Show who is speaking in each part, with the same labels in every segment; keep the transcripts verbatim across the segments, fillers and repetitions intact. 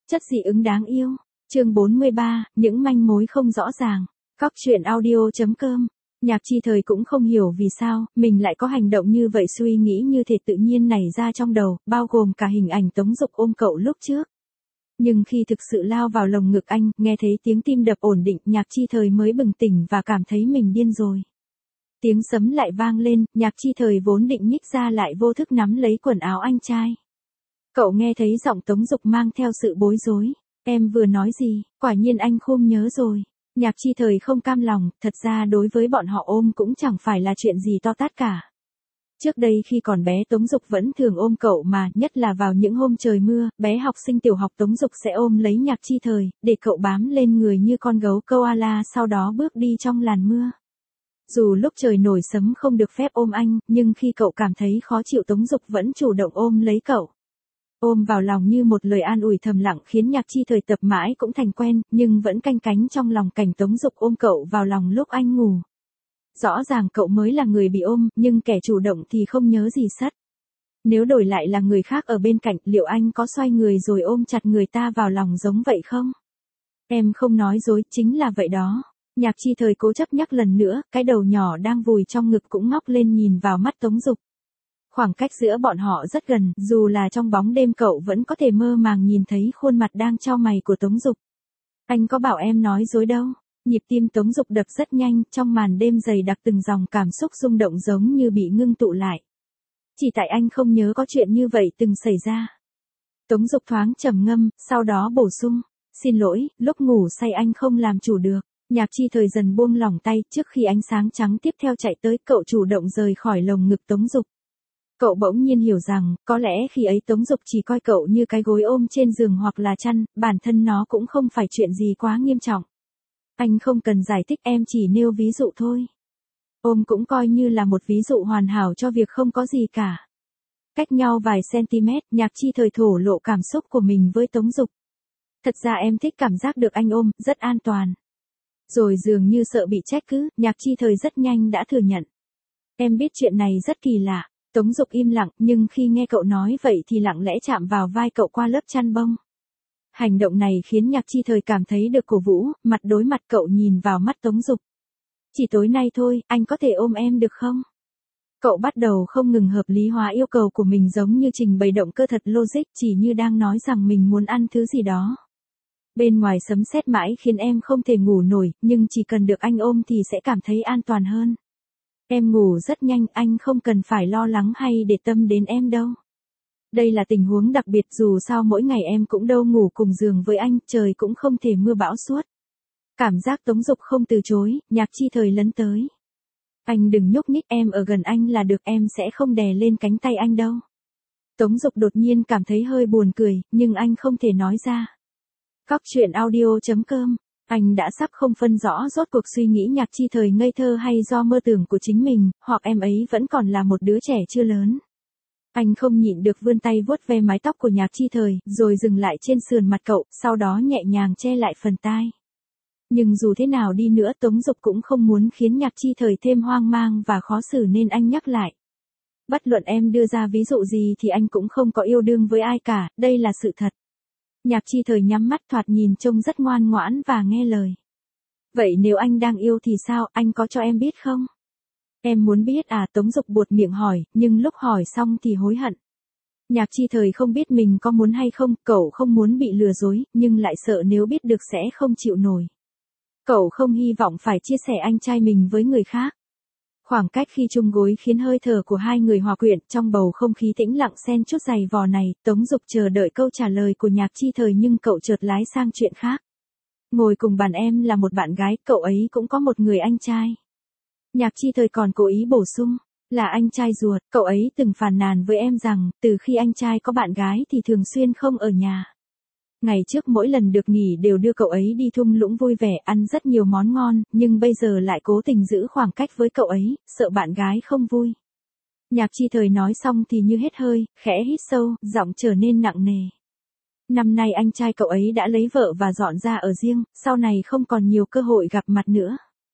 Speaker 1: Chất dị ứng đáng yêu. Chương bốn mươi ba, những manh mối không rõ ràng. Cóc truyện audio chấm com. Nhạc Chi Thời cũng không hiểu vì sao mình lại có hành động như vậy, suy nghĩ như thể tự nhiên nảy ra trong đầu, bao gồm cả hình ảnh Tống Dục ôm cậu lúc trước. Nhưng khi thực sự lao vào lồng ngực anh, nghe thấy tiếng tim đập ổn định, Nhạc Chi Thời mới bừng tỉnh và cảm thấy mình điên rồi. Tiếng sấm lại vang lên, Nhạc Chi Thời vốn định nhích ra lại vô thức nắm lấy quần áo anh trai. Cậu nghe thấy giọng Tống Dục mang theo sự bối rối. Em vừa nói gì, quả nhiên anh khôn nhớ rồi. Nhạc Chi Thời không cam lòng, thật ra đối với bọn họ ôm cũng chẳng phải là chuyện gì to tát cả. Trước đây khi còn bé Tống Dục vẫn thường ôm cậu mà, nhất là vào những hôm trời mưa, bé học sinh tiểu học Tống Dục sẽ ôm lấy Nhạc Chi Thời, để cậu bám lên người như con gấu koala sau đó bước đi trong làn mưa. Dù lúc trời nổi sấm không được phép ôm anh, nhưng khi cậu cảm thấy khó chịu Tống Dục vẫn chủ động ôm lấy cậu. Ôm vào lòng như một lời an ủi thầm lặng khiến Nhạc Chi Thời tập mãi cũng thành quen, nhưng vẫn canh cánh trong lòng cảnh Tống Dục ôm cậu vào lòng lúc anh ngủ. Rõ ràng cậu mới là người bị ôm, nhưng kẻ chủ động thì không nhớ gì sất. Nếu đổi lại là người khác ở bên cạnh, liệu anh có xoay người rồi ôm chặt người ta vào lòng giống vậy không? Em không nói dối, chính là vậy đó. Nhạc Chi Thời cố chấp nhắc lần nữa, cái đầu nhỏ đang vùi trong ngực cũng ngóc lên nhìn vào mắt Tống Dục. Khoảng cách giữa bọn họ rất gần, dù là trong bóng đêm cậu vẫn có thể mơ màng nhìn thấy khuôn mặt đang chau mày của Tống Dục. Anh có bảo em nói dối đâu. Nhịp tim Tống Dục đập rất nhanh, trong màn đêm dày đặc từng dòng cảm xúc rung động giống như bị ngưng tụ lại. Chỉ tại anh không nhớ có chuyện như vậy từng xảy ra. Tống Dục thoáng trầm ngâm, sau đó bổ sung. Xin lỗi, lúc ngủ say anh không làm chủ được. Nhạc Chi Thời dần buông lỏng tay, trước khi ánh sáng trắng tiếp theo chạy tới, cậu chủ động rời khỏi lồng ngực Tống Dục. Cậu bỗng nhiên hiểu rằng, có lẽ khi ấy Tống Dục chỉ coi cậu như cái gối ôm trên giường hoặc là chăn, bản thân nó cũng không phải chuyện gì quá nghiêm trọng. Anh không cần giải thích, em chỉ nêu ví dụ thôi. Ôm cũng coi như là một ví dụ hoàn hảo cho việc không có gì cả. Cách nhau vài cm, Nhạc Chi Thời thổ lộ cảm xúc của mình với Tống Dục. Thật ra em thích cảm giác được anh ôm, rất an toàn. Rồi dường như sợ bị trách cứ, Nhạc Chi Thời rất nhanh đã thừa nhận. Em biết chuyện này rất kỳ lạ. Tống Dục im lặng, nhưng khi nghe cậu nói vậy thì lặng lẽ chạm vào vai cậu qua lớp chăn bông. Hành động này khiến Nhạc Chi Thời cảm thấy được cổ vũ, mặt đối mặt cậu nhìn vào mắt Tống Dục. Chỉ tối nay thôi, anh có thể ôm em được không? Cậu bắt đầu không ngừng hợp lý hóa yêu cầu của mình, giống như trình bày động cơ thật logic, chỉ như đang nói rằng mình muốn ăn thứ gì đó. Bên ngoài sấm sét mãi khiến em không thể ngủ nổi, nhưng chỉ cần được anh ôm thì sẽ cảm thấy an toàn hơn. Em ngủ rất nhanh, anh không cần phải lo lắng hay để tâm đến em đâu. Đây là tình huống đặc biệt, dù sao mỗi ngày em cũng đâu ngủ cùng giường với anh, trời cũng không thể mưa bão suốt. Cảm giác Tống Dục không từ chối, Nhạc Chi Thời lấn tới. Anh đừng nhúc nhích, em ở gần anh là được, em sẽ không đè lên cánh tay anh đâu. Tống Dục đột nhiên cảm thấy hơi buồn cười, nhưng anh không thể nói ra. Cóc truyện audio chấm com. Anh đã sắp không phân rõ rốt cuộc suy nghĩ Nhạc Chi Thời ngây thơ hay do mơ tưởng của chính mình, hoặc em ấy vẫn còn là một đứa trẻ chưa lớn. Anh không nhịn được vươn tay vuốt ve mái tóc của Nhạc Chi Thời, rồi dừng lại trên sườn mặt cậu, sau đó nhẹ nhàng che lại phần tai. Nhưng dù thế nào đi nữa Tống Dục cũng không muốn khiến Nhạc Chi Thời thêm hoang mang và khó xử nên anh nhắc lại. Bất luận em đưa ra ví dụ gì thì anh cũng không có yêu đương với ai cả, đây là sự thật. Nhạc Chi Thời nhắm mắt, thoạt nhìn trông rất ngoan ngoãn và nghe lời. Vậy nếu anh đang yêu thì sao, anh có cho em biết không? Em muốn biết à? Tống Dục buột miệng hỏi, nhưng lúc hỏi xong thì hối hận. Nhạc Chi Thời không biết mình có muốn hay không, cậu không muốn bị lừa dối, nhưng lại sợ nếu biết được sẽ không chịu nổi. Cậu không hy vọng phải chia sẻ anh trai mình với người khác. Khoảng cách khi chung gối khiến hơi thở của hai người hòa quyện, trong bầu không khí tĩnh lặng xen chút giày vò này, Tống Dục chờ đợi câu trả lời của Nhạc Chi Thời nhưng cậu chợt lái sang chuyện khác. Ngồi cùng bàn em là một bạn gái, cậu ấy cũng có một người anh trai. Nhạc Chi Thời còn cố ý bổ sung, là anh trai ruột, cậu ấy từng phàn nàn với em rằng, từ khi anh trai có bạn gái thì thường xuyên không ở nhà. Ngày trước mỗi lần được nghỉ đều đưa cậu ấy đi thung lũng vui vẻ, ăn rất nhiều món ngon, nhưng bây giờ lại cố tình giữ khoảng cách với cậu ấy, sợ bạn gái không vui. Nhạc Chi Thời nói xong thì như hết hơi, khẽ hít sâu, giọng trở nên nặng nề. Năm nay anh trai cậu ấy đã lấy vợ và dọn ra ở riêng, sau này không còn nhiều cơ hội gặp mặt nữa.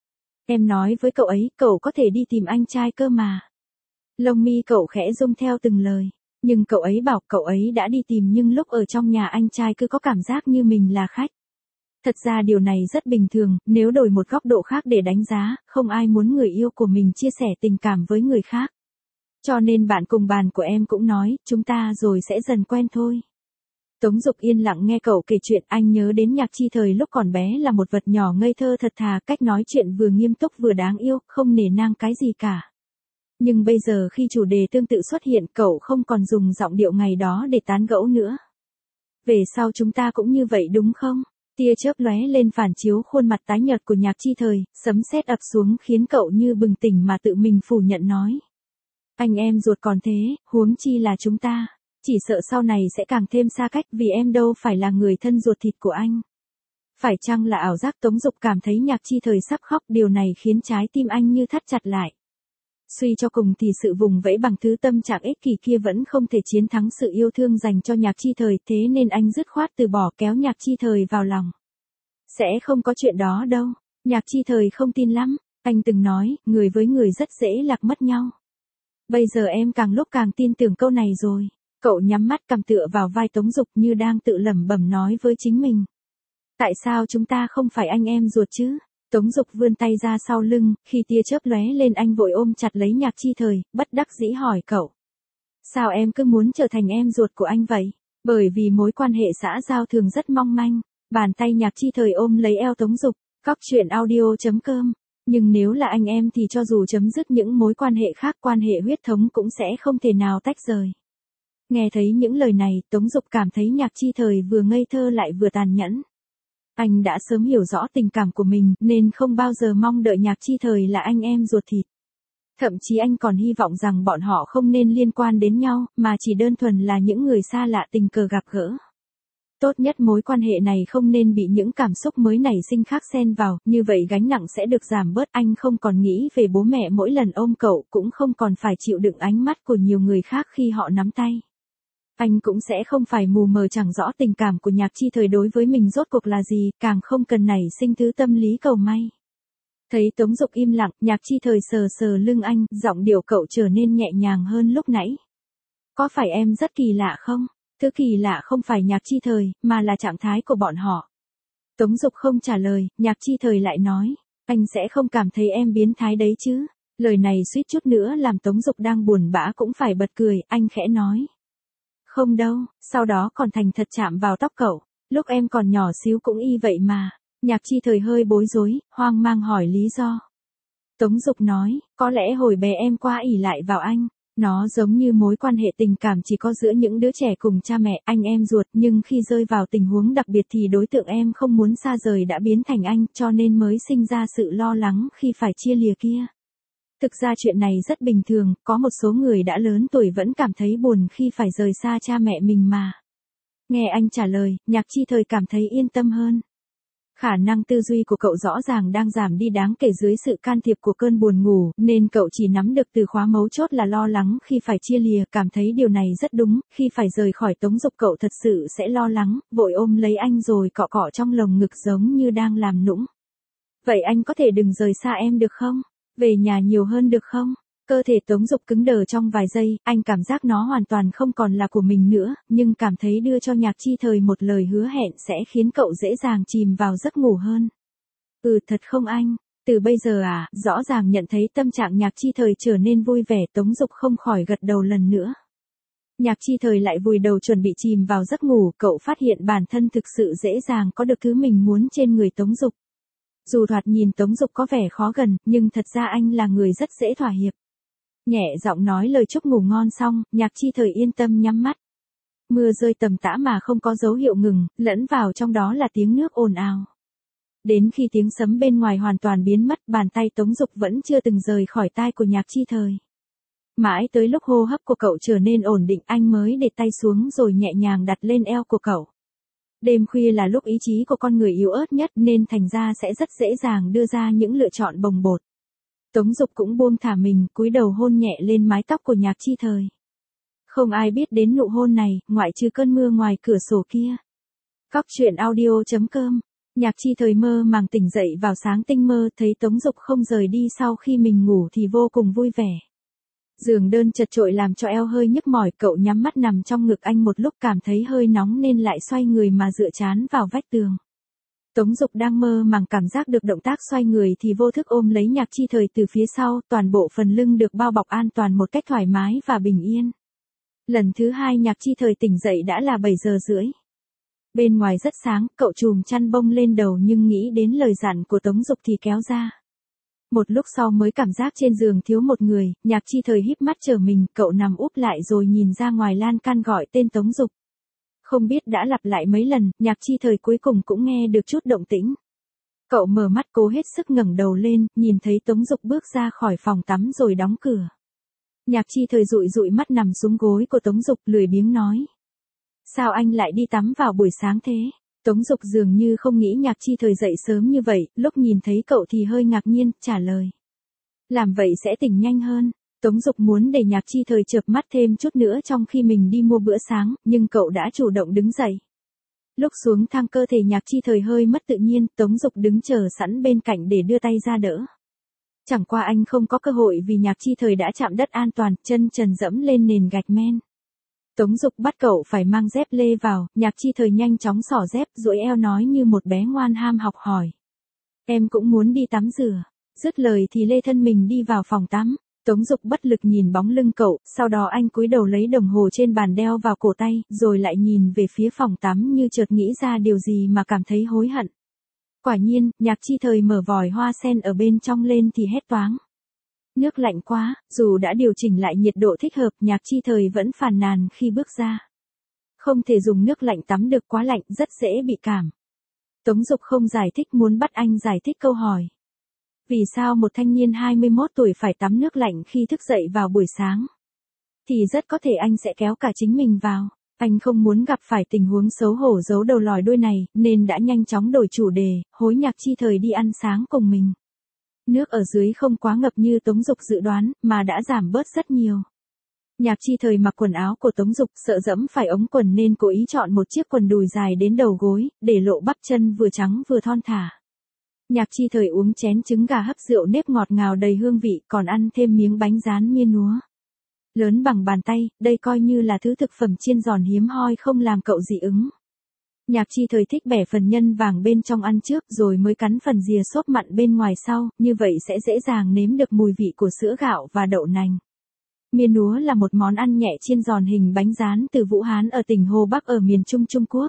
Speaker 1: Em nói với cậu ấy, cậu có thể đi tìm anh trai cơ mà. Lông mi cậu khẽ rung theo từng lời. Nhưng cậu ấy bảo cậu ấy đã đi tìm nhưng lúc ở trong nhà anh trai cứ có cảm giác như mình là khách. Thật ra điều này rất bình thường, nếu đổi một góc độ khác để đánh giá, không ai muốn người yêu của mình chia sẻ tình cảm với người khác. Cho nên bạn cùng bàn của em cũng nói, chúng ta rồi sẽ dần quen thôi. Tống Dục yên lặng nghe cậu kể chuyện, anh nhớ đến Nhạc Chi thời lúc còn bé là một vật nhỏ ngây thơ thật thà, cách nói chuyện vừa nghiêm túc vừa đáng yêu, không nể nang cái gì cả. Nhưng bây giờ khi chủ đề tương tự xuất hiện, cậu không còn dùng giọng điệu ngày đó để tán gẫu nữa. Về sau chúng ta cũng như vậy đúng không? Tia chớp lóe lên phản chiếu khuôn mặt tái nhợt của Nhạc Chi thời, sấm sét ập xuống khiến cậu như bừng tỉnh mà tự mình phủ nhận nói. Anh em ruột còn thế, huống chi là chúng ta. Chỉ sợ sau này sẽ càng thêm xa cách vì em đâu phải là người thân ruột thịt của anh. Phải chăng là ảo giác? Tống Dục cảm thấy Nhạc Chi thời sắp khóc, điều này khiến trái tim anh như thắt chặt lại. Suy cho cùng thì sự vùng vẫy bằng thứ tâm trạng ích kỷ kia vẫn không thể chiến thắng sự yêu thương dành cho Nhạc Chi thời, thế nên anh dứt khoát từ bỏ kéo Nhạc Chi thời vào lòng. Sẽ không có chuyện đó đâu, Nhạc Chi thời không tin lắm, anh từng nói, người với người rất dễ lạc mất nhau. Bây giờ em càng lúc càng tin tưởng câu này rồi. Cậu nhắm mắt cầm tựa vào vai Tống Dục như đang tự lẩm bẩm nói với chính mình. Tại sao chúng ta không phải anh em ruột chứ? Tống Dục vươn tay ra sau lưng, khi tia chớp lóe lên anh vội ôm chặt lấy Nhạc Chi thời, bất đắc dĩ hỏi cậu. Sao em cứ muốn trở thành em ruột của anh vậy? Bởi vì mối quan hệ xã giao thường rất mong manh. Bàn tay Nhạc Chi thời ôm lấy eo Tống Dục, cóc truyện audio chấm com. Nhưng nếu là anh em thì cho dù chấm dứt những mối quan hệ khác, quan hệ huyết thống cũng sẽ không thể nào tách rời. Nghe thấy những lời này, Tống Dục cảm thấy Nhạc Chi thời vừa ngây thơ lại vừa tàn nhẫn. Anh đã sớm hiểu rõ tình cảm của mình, nên không bao giờ mong đợi Nhạc Chi thời là anh em ruột thịt. Thậm chí anh còn hy vọng rằng bọn họ không nên liên quan đến nhau, mà chỉ đơn thuần là những người xa lạ tình cờ gặp gỡ. Tốt nhất mối quan hệ này không nên bị những cảm xúc mới nảy sinh khác xen vào, như vậy gánh nặng sẽ được giảm bớt. Anh không còn nghĩ về bố mẹ mỗi lần ôm cậu, cũng không còn phải chịu đựng ánh mắt của nhiều người khác khi họ nắm tay. Anh cũng sẽ không phải mù mờ chẳng rõ tình cảm của Nhạc Chi thời đối với mình rốt cuộc là gì, càng không cần nảy sinh thứ tâm lý cầu may. Thấy Tống Dục im lặng, Nhạc Chi thời sờ sờ lưng anh, giọng điệu cậu trở nên nhẹ nhàng hơn lúc nãy. Có phải em rất kỳ lạ không? Thứ kỳ lạ không phải Nhạc Chi thời, mà là trạng thái của bọn họ. Tống Dục không trả lời, Nhạc Chi thời lại nói, anh sẽ không cảm thấy em biến thái đấy chứ? Lời này suýt chút nữa làm Tống Dục đang buồn bã cũng phải bật cười, anh khẽ nói. Không đâu, sau đó còn thành thật chạm vào tóc cậu, lúc em còn nhỏ xíu cũng y vậy mà. Nhạc Chi thời hơi bối rối, hoang mang hỏi lý do. Tống Dục nói, có lẽ hồi bé em quá ỷ lại vào anh. Nó giống như mối quan hệ tình cảm chỉ có giữa những đứa trẻ cùng cha mẹ, anh em ruột, nhưng khi rơi vào tình huống đặc biệt thì đối tượng em không muốn xa rời đã biến thành anh, cho nên mới sinh ra sự lo lắng khi phải chia lìa kia. Thực ra chuyện này rất bình thường, có một số người đã lớn tuổi vẫn cảm thấy buồn khi phải rời xa cha mẹ mình mà. Nghe anh trả lời, Nhạc Chi thời cảm thấy yên tâm hơn. Khả năng tư duy của cậu rõ ràng đang giảm đi đáng kể dưới sự can thiệp của cơn buồn ngủ, nên cậu chỉ nắm được từ khóa mấu chốt là lo lắng khi phải chia lìa, cảm thấy điều này rất đúng, khi phải rời khỏi Tống Dục cậu thật sự sẽ lo lắng, vội ôm lấy anh rồi cọ cọ trong lồng ngực giống như đang làm nũng. Vậy anh có thể đừng rời xa em được không? Về nhà nhiều hơn được không? Cơ thể Tống Dục cứng đờ trong vài giây, anh cảm giác nó hoàn toàn không còn là của mình nữa, nhưng cảm thấy đưa cho Nhạc Chi thời một lời hứa hẹn sẽ khiến cậu dễ dàng chìm vào giấc ngủ hơn. Ừ thật không anh? Từ bây giờ à? Rõ ràng nhận thấy tâm trạng Nhạc Chi thời trở nên vui vẻ, Tống Dục không khỏi gật đầu lần nữa. Nhạc Chi thời lại vùi đầu chuẩn bị chìm vào giấc ngủ, cậu phát hiện bản thân thực sự dễ dàng có được thứ mình muốn trên người Tống Dục. Dù thoạt nhìn Tống Dục có vẻ khó gần, nhưng thật ra anh là người rất dễ thỏa hiệp. Nhẹ giọng nói lời chúc ngủ ngon xong, Nhạc Chi thời yên tâm nhắm mắt. Mưa rơi tầm tã mà không có dấu hiệu ngừng, lẫn vào trong đó là tiếng nước ồn ào. Đến khi tiếng sấm bên ngoài hoàn toàn biến mất, bàn tay Tống Dục vẫn chưa từng rời khỏi tai của Nhạc Chi thời. Mãi tới lúc hô hấp của cậu trở nên ổn định anh mới để tay xuống rồi nhẹ nhàng đặt lên eo của cậu. Đêm khuya là lúc ý chí của con người yếu ớt nhất nên thành ra sẽ rất dễ dàng đưa ra những lựa chọn bồng bột. Tống Dục cũng buông thả mình, cúi đầu hôn nhẹ lên mái tóc của Nhạc Chi thời. Không ai biết đến nụ hôn này, ngoại trừ cơn mưa ngoài cửa sổ kia. Cóc truyện audio chấm com. Nhạc Chi thời mơ màng tỉnh dậy vào sáng tinh mơ, thấy Tống Dục không rời đi sau khi mình ngủ thì vô cùng vui vẻ. Giường đơn chật chội làm cho eo hơi nhức mỏi, cậu nhắm mắt nằm trong ngực anh một lúc cảm thấy hơi nóng nên lại xoay người mà dựa chán vào vách tường. Tống Dục đang mơ màng cảm giác được động tác xoay người thì vô thức ôm lấy Nhạc Chi Thời từ phía sau, toàn bộ phần lưng được bao bọc an toàn một cách thoải mái và bình yên. Lần thứ hai Nhạc Chi Thời tỉnh dậy đã là bảy giờ rưỡi. Bên ngoài rất sáng, cậu chùm chăn bông lên đầu nhưng nghĩ đến lời dặn của Tống Dục thì kéo ra. Một lúc sau mới cảm giác trên giường thiếu một người, Nhạc Chi Thời híp mắt chờ mình, cậu nằm úp lại rồi nhìn ra ngoài lan can gọi tên Tống Dục. Không biết đã lặp lại mấy lần, Nhạc Chi Thời cuối cùng cũng nghe được chút động tĩnh. Cậu mở mắt cố hết sức ngẩng đầu lên, nhìn thấy Tống Dục bước ra khỏi phòng tắm rồi đóng cửa. Nhạc Chi Thời dụi dụi mắt nằm xuống gối của Tống Dục lười biếng nói. Sao anh lại đi tắm vào buổi sáng thế? Tống Dục dường như không nghĩ Nhạc Chi Thời dậy sớm như vậy, lúc nhìn thấy cậu thì hơi ngạc nhiên, trả lời. Làm vậy sẽ tỉnh nhanh hơn. Tống Dục muốn để Nhạc Chi Thời chợp mắt thêm chút nữa trong khi mình đi mua bữa sáng, nhưng cậu đã chủ động đứng dậy. Lúc xuống thang cơ thể Nhạc Chi Thời hơi mất tự nhiên, Tống Dục đứng chờ sẵn bên cạnh để đưa tay ra đỡ. Chẳng qua anh không có cơ hội vì Nhạc Chi Thời đã chạm đất an toàn, chân trần dẫm lên nền gạch men. Tống Dục bắt cậu phải mang dép lê vào, Nhạc Chi Thời nhanh chóng xỏ dép, duỗi eo nói như một bé ngoan ham học hỏi. Em cũng muốn đi tắm rửa. Dứt lời thì lê thân mình đi vào phòng tắm. Tống Dục bất lực nhìn bóng lưng cậu, sau đó anh cúi đầu lấy đồng hồ trên bàn đeo vào cổ tay, rồi lại nhìn về phía phòng tắm như chợt nghĩ ra điều gì mà cảm thấy hối hận. Quả nhiên, Nhạc Chi Thời mở vòi hoa sen ở bên trong lên thì hét toáng. Nước lạnh quá, dù đã điều chỉnh lại nhiệt độ thích hợp, Nhạc Chi Thời vẫn phàn nàn khi bước ra. Không thể dùng nước lạnh tắm được, quá lạnh, rất dễ bị cảm. Tống Dục không giải thích, muốn bắt anh giải thích câu hỏi. Vì sao một thanh niên hai mươi mốt tuổi phải tắm nước lạnh khi thức dậy vào buổi sáng? Thì rất có thể anh sẽ kéo cả chính mình vào. Anh không muốn gặp phải tình huống xấu hổ giấu đầu lòi đuôi này, nên đã nhanh chóng đổi chủ đề, hối Nhạc Chi Thời đi ăn sáng cùng mình. Nước ở dưới không quá ngập như Tống Dục dự đoán, mà đã giảm bớt rất nhiều. Nhạc Chi Thời mặc quần áo của Tống Dục, sợ dẫm phải ống quần nên cố ý chọn một chiếc quần đùi dài đến đầu gối, để lộ bắp chân vừa trắng vừa thon thả. Nhạc Chi Thời uống chén trứng gà hấp rượu nếp ngọt ngào đầy hương vị, còn ăn thêm miếng bánh rán miên núa. Lớn bằng bàn tay, đây coi như là thứ thực phẩm chiên giòn hiếm hoi không làm cậu dị ứng. Nhạc Chi Thời thích bẻ phần nhân vàng bên trong ăn trước rồi mới cắn phần rìa xốp mặn bên ngoài sau, như vậy sẽ dễ dàng nếm được mùi vị của sữa gạo và đậu nành. Miên núa là một món ăn nhẹ chiên giòn hình bánh rán từ Vũ Hán ở tỉnh Hồ Bắc ở miền Trung Trung Quốc.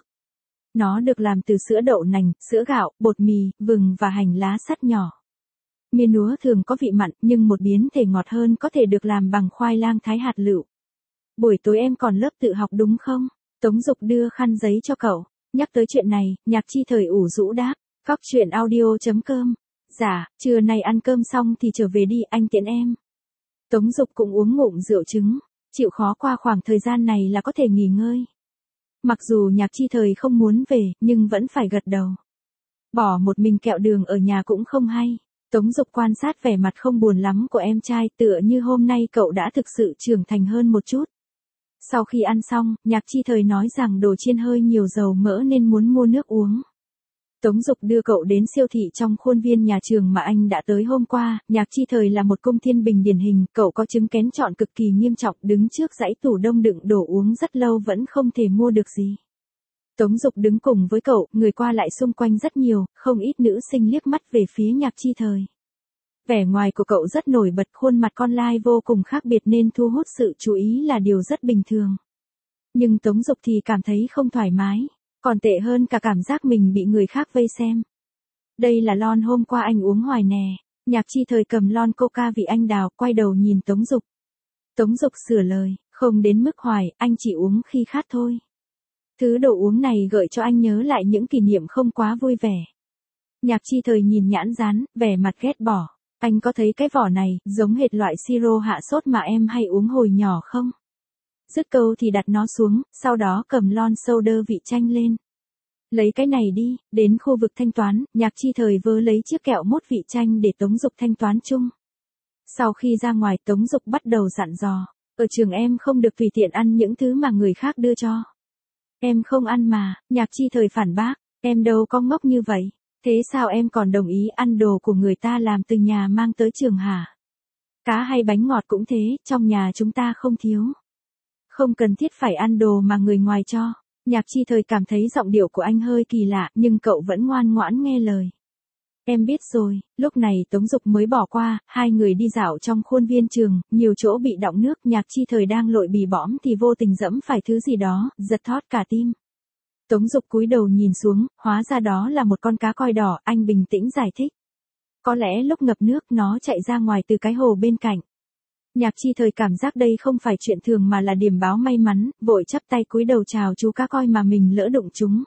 Speaker 1: Nó được làm từ sữa đậu nành, sữa gạo, bột mì, vừng và hành lá sắt nhỏ. Miên núa thường có vị mặn, nhưng một biến thể ngọt hơn có thể được làm bằng khoai lang thái hạt lựu. Buổi tối em còn lớp tự học đúng không? Tống Dục đưa khăn giấy cho cậu. Nhắc tới chuyện này, Nhạc Chi Thời ủ rũ đáp. Cóc truyện audio chấm com. Dạ, trưa nay ăn cơm xong thì trở về đi, anh tiễn em. Tống Dục cũng uống ngụm rượu trứng. Chịu khó qua khoảng thời gian này là có thể nghỉ ngơi. Mặc dù Nhạc Chi Thời không muốn về, nhưng vẫn phải gật đầu. Bỏ một mình kẹo đường ở nhà cũng không hay. Tống Dục quan sát vẻ mặt không buồn lắm của em trai, tựa như hôm nay cậu đã thực sự trưởng thành hơn một chút. Sau khi ăn xong, Nhạc Chi Thời nói rằng đồ chiên hơi nhiều dầu mỡ nên muốn mua nước uống. Tống Dục đưa cậu đến siêu thị trong khuôn viên nhà trường mà anh đã tới hôm qua. Nhạc Chi Thời là một cung thiên bình điển hình, cậu có chứng kén chọn cực kỳ nghiêm trọng, đứng trước dãy tủ đông đựng đồ uống rất lâu vẫn không thể mua được gì. Tống Dục đứng cùng với cậu, người qua lại xung quanh rất nhiều, không ít nữ sinh liếc mắt về phía Nhạc Chi Thời. Vẻ ngoài của cậu rất nổi bật, khuôn mặt con lai vô cùng khác biệt nên thu hút sự chú ý là điều rất bình thường. Nhưng Tống Dục thì cảm thấy không thoải mái, còn tệ hơn cả cảm giác mình bị người khác vây xem. Đây là lon hôm qua anh uống hoài nè. Nhạc Chi Thời cầm lon coca vị anh đào, quay đầu nhìn Tống Dục. Tống Dục sửa lời, không đến mức hoài, anh chỉ uống khi khát thôi. Thứ đồ uống này gợi cho anh nhớ lại những kỷ niệm không quá vui vẻ. Nhạc Chi Thời nhìn nhãn dán, vẻ mặt ghét bỏ. Anh có thấy cái vỏ này, giống hệt loại siro hạ sốt mà em hay uống hồi nhỏ không? Dứt câu thì đặt nó xuống, sau đó cầm lon soda vị chanh lên. Lấy cái này đi, đến khu vực thanh toán, Nhạc Chi Thời vớ lấy chiếc kẹo mốt vị chanh để Tống Dục thanh toán chung. Sau khi ra ngoài, Tống Dục bắt đầu dặn dò. Ở trường em không được tùy tiện ăn những thứ mà người khác đưa cho. Em không ăn mà, Nhạc Chi Thời phản bác, em đâu có ngốc như vậy. Thế sao em còn đồng ý ăn đồ của người ta làm từ nhà mang tới trường hả? Cá hay bánh ngọt cũng thế, trong nhà chúng ta không thiếu. Không cần thiết phải ăn đồ mà người ngoài cho. Nhạc Chi Thời cảm thấy giọng điệu của anh hơi kỳ lạ, nhưng cậu vẫn ngoan ngoãn nghe lời. Em biết rồi. Lúc này Tống Dục mới bỏ qua, hai người đi dạo trong khuôn viên trường, nhiều chỗ bị đọng nước, Nhạc Chi Thời đang lội bì bõm thì vô tình dẫm phải thứ gì đó, giật thót cả tim. Tống Dục cúi đầu nhìn xuống, hóa ra đó là một con cá koi đỏ, anh bình tĩnh giải thích. Có lẽ lúc ngập nước nó chạy ra ngoài từ cái hồ bên cạnh. Nhạc Chi Thời cảm giác đây không phải chuyện thường mà là điểm báo may mắn, vội chắp tay cúi đầu chào chú cá koi mà mình lỡ đụng chúng.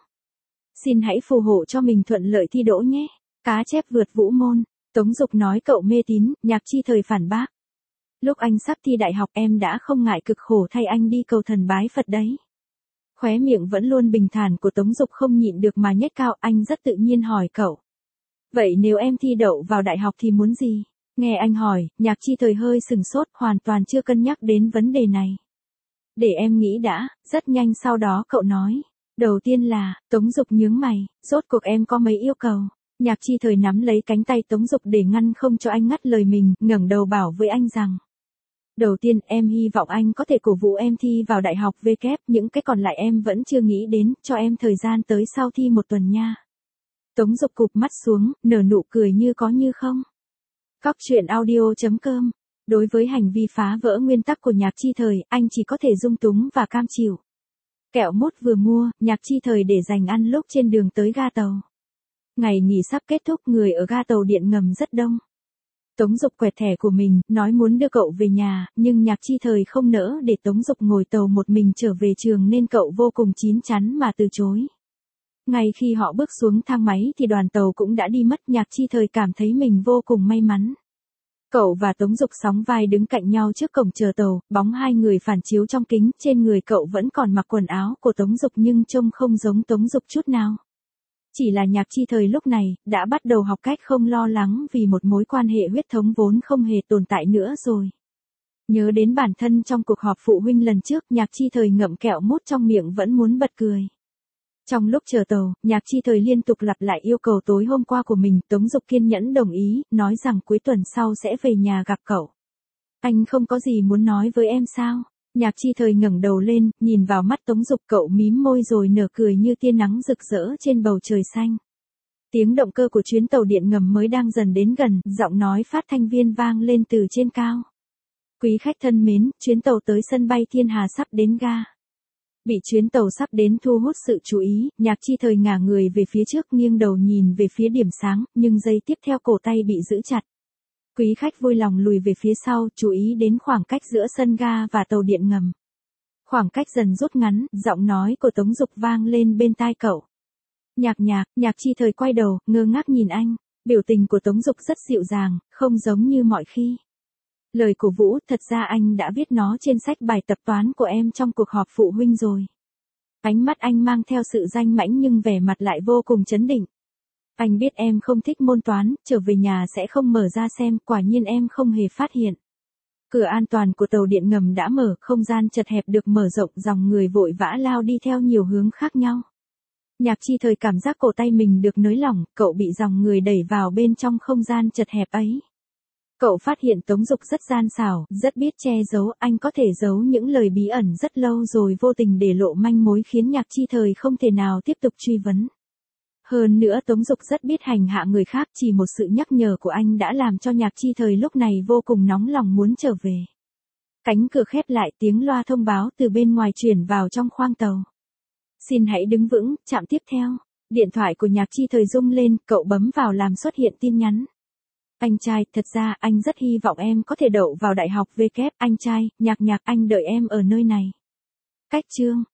Speaker 1: Xin hãy phù hộ cho mình thuận lợi thi đỗ nhé. Cá chép vượt vũ môn. Tống Dục nói cậu mê tín, Nhạc Chi Thời phản bác. Lúc anh sắp thi đại học em đã không ngại cực khổ thay anh đi cầu thần bái Phật đấy. Khóe miệng vẫn luôn bình thản của Tống Dục không nhịn được mà nhếch cao, anh rất tự nhiên hỏi cậu. Vậy nếu em thi đậu vào đại học thì muốn gì? Nghe anh hỏi, Nhạc Chi Thời hơi sừng sốt, hoàn toàn chưa cân nhắc đến vấn đề này. Để em nghĩ đã, rất nhanh sau đó cậu nói. Đầu tiên là, Tống Dục nhướng mày, rốt cuộc em có mấy yêu cầu? Nhạc Chi Thời nắm lấy cánh tay Tống Dục để ngăn không cho anh ngắt lời mình, ngẩng đầu bảo với anh rằng. Đầu tiên, em hy vọng anh có thể cổ vũ em thi vào đại học vê kép, những cái còn lại em vẫn chưa nghĩ đến, cho em thời gian tới sau thi một tuần nha. Tống Dục cụp mắt xuống, nở nụ cười như có như không. Cóc truyện audio chấm com. Đối với hành vi phá vỡ nguyên tắc của Nhạc Chi Thời, anh chỉ có thể dung túng và cam chịu. Kẹo mút vừa mua, Nhạc Chi Thời để dành ăn lúc trên đường tới ga tàu. Ngày nghỉ sắp kết thúc, người ở ga tàu điện ngầm rất đông. Tống Dục quẹt thẻ của mình, nói muốn đưa cậu về nhà, nhưng Nhạc Chi Thời không nỡ để Tống Dục ngồi tàu một mình trở về trường nên cậu vô cùng chín chắn mà từ chối. Ngay khi họ bước xuống thang máy thì đoàn tàu cũng đã đi mất, Nhạc Chi Thời cảm thấy mình vô cùng may mắn. Cậu và Tống Dục sóng vai đứng cạnh nhau trước cổng chờ tàu, bóng hai người phản chiếu trong kính, trên người cậu vẫn còn mặc quần áo của Tống Dục nhưng trông không giống Tống Dục chút nào. Chỉ là Nhạc Chi Thời lúc này, đã bắt đầu học cách không lo lắng vì một mối quan hệ huyết thống vốn không hề tồn tại nữa rồi. Nhớ đến bản thân trong cuộc họp phụ huynh lần trước, Nhạc Chi Thời ngậm kẹo mút trong miệng vẫn muốn bật cười. Trong lúc chờ tàu, Nhạc Chi Thời liên tục lặp lại yêu cầu tối hôm qua của mình, Tống Dục kiên nhẫn đồng ý, nói rằng cuối tuần sau sẽ về nhà gặp cậu. Anh không có gì muốn nói với em sao? Nhạc Chi Thời ngẩng đầu lên, nhìn vào mắt Tống Dục, cậu mím môi rồi nở cười như tia nắng rực rỡ trên bầu trời xanh. Tiếng động cơ của chuyến tàu điện ngầm mới đang dần đến gần, giọng nói phát thanh viên vang lên từ trên cao. Quý khách thân mến, chuyến tàu tới sân bay Thiên Hà sắp đến ga. Bị chuyến tàu sắp đến thu hút sự chú ý, Nhạc Chi Thời ngả người về phía trước nghiêng đầu nhìn về phía điểm sáng, nhưng giây tiếp theo cổ tay bị giữ chặt. Quý khách vui lòng lùi về phía sau, chú ý đến khoảng cách giữa sân ga và tàu điện ngầm. Khoảng cách dần rút ngắn, giọng nói của Tống Dục vang lên bên tai cậu. Nhạc nhạc, Nhạc Chi Thời quay đầu, ngơ ngác nhìn anh, biểu tình của Tống Dục rất dịu dàng, không giống như mọi khi. Lời cổ vũ, thật ra anh đã viết nó trên sách bài tập toán của em trong cuộc họp phụ huynh rồi. Ánh mắt anh mang theo sự danh mãnh nhưng vẻ mặt lại vô cùng trấn định. Anh biết em không thích môn toán, trở về nhà sẽ không mở ra xem, quả nhiên em không hề phát hiện. Cửa an toàn của tàu điện ngầm đã mở, không gian chật hẹp được mở rộng, dòng người vội vã lao đi theo nhiều hướng khác nhau. Nhạc Chi Thời cảm giác cổ tay mình được nới lỏng, cậu bị dòng người đẩy vào bên trong không gian chật hẹp ấy. Cậu phát hiện Tống Dục rất gian xảo, rất biết che giấu, anh có thể giấu những lời bí ẩn rất lâu rồi vô tình để lộ manh mối khiến Nhạc Chi Thời không thể nào tiếp tục truy vấn. Hơn nữa Tống Dục rất biết hành hạ người khác, chỉ một sự nhắc nhở của anh đã làm cho Nhạc Chi Thời lúc này vô cùng nóng lòng muốn trở về. Cánh cửa khép lại, tiếng loa thông báo từ bên ngoài truyền vào trong khoang tàu. Xin hãy đứng vững, trạm tiếp theo. Điện thoại của Nhạc Chi Thời rung lên, cậu bấm vào làm xuất hiện tin nhắn. Anh trai, thật ra anh rất hy vọng em có thể đậu vào đại học vê kép, anh trai, Nhạc Nhạc, anh đợi em ở nơi này. Cách chương.